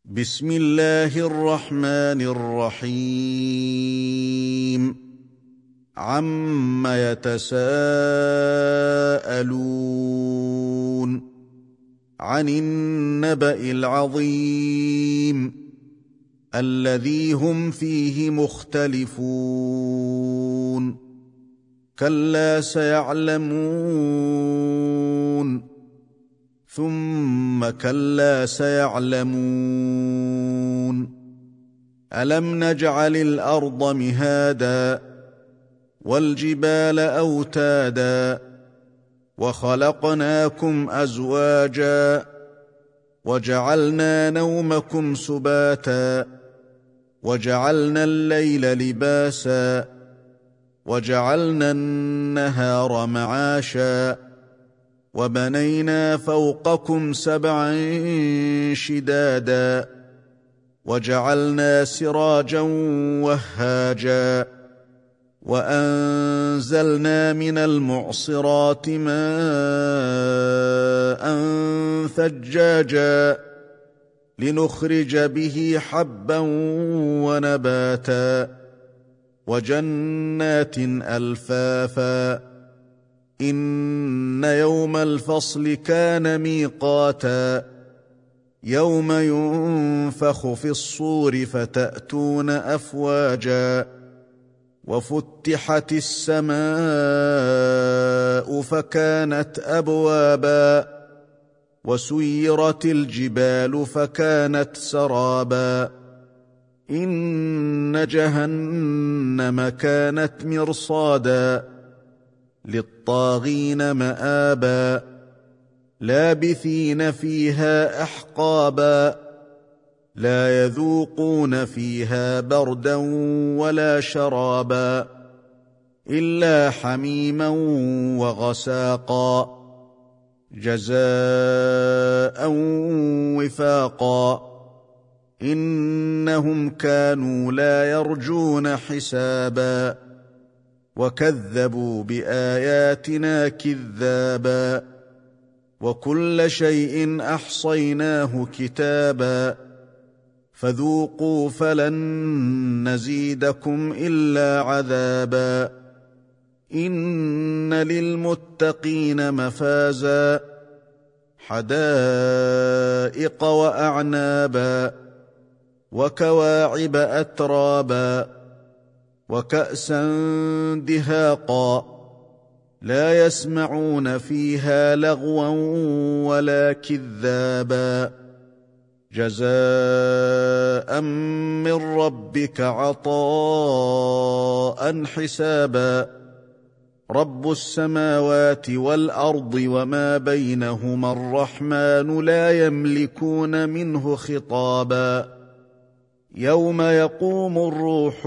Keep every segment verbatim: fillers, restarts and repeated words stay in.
بسم الله الرحمن الرحيم عم يتساءلون عن النبأ العظيم الذي هم فيه مختلفون كلا سيعلمون ثم كلا سيعلمون ألم نجعل الأرض مهادا والجبال أوتادا وخلقناكم أزواجا وجعلنا نومكم سباتا وجعلنا الليل لباسا وجعلنا النهار معاشا وبنينا فوقكم سبعا شدادا وجعلنا سراجا وهاجا وأنزلنا من المعصرات ماء ثجاجا لنخرج به حبا ونباتا وجنات ألفافا إن يوم الفصل كان ميقاتا يوم ينفخ في الصور فتأتون أفواجا وفتحت السماء فكانت أبوابا وسيرت الجبال فكانت سرابا إن جهنم كانت مرصادا للطاغين مآبا لابثين فيها أحقابا لا يذوقون فيها بردا ولا شرابا إلا حميما وغساقا جزاء وفاقا إنهم كانوا لا يرجون حسابا وكذبوا بآياتنا كذابا وكل شيء أحصيناه كتابا فذوقوا فلن نزيدكم إلا عذابا إن للمتقين مفازا حدائق وأعنابا وكواعب أترابا وكأسا دهاقا لا يسمعون فيها لغوا ولا كذابا جزاء من ربك عطاء حسابا رب السماوات والأرض وما بينهما الرحمن لا يملكون منه خطابا يوم يقوم الروح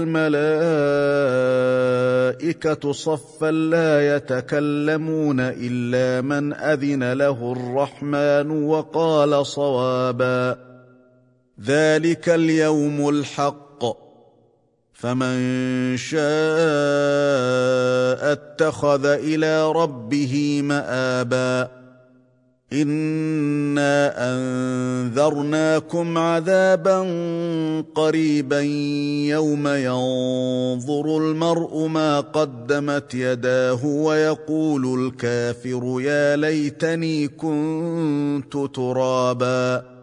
والملائكة صفا لا يتكلمون إلا من أذن له الرحمن وقال صوابا ذلك اليوم الحق فمن شاء اتخذ إلى ربه مآبا إنا أنذرناكم عذابا قريبا يوم ينظر المرء ما قدمت يداه ويقول الكافر يا ليتني كنت ترابا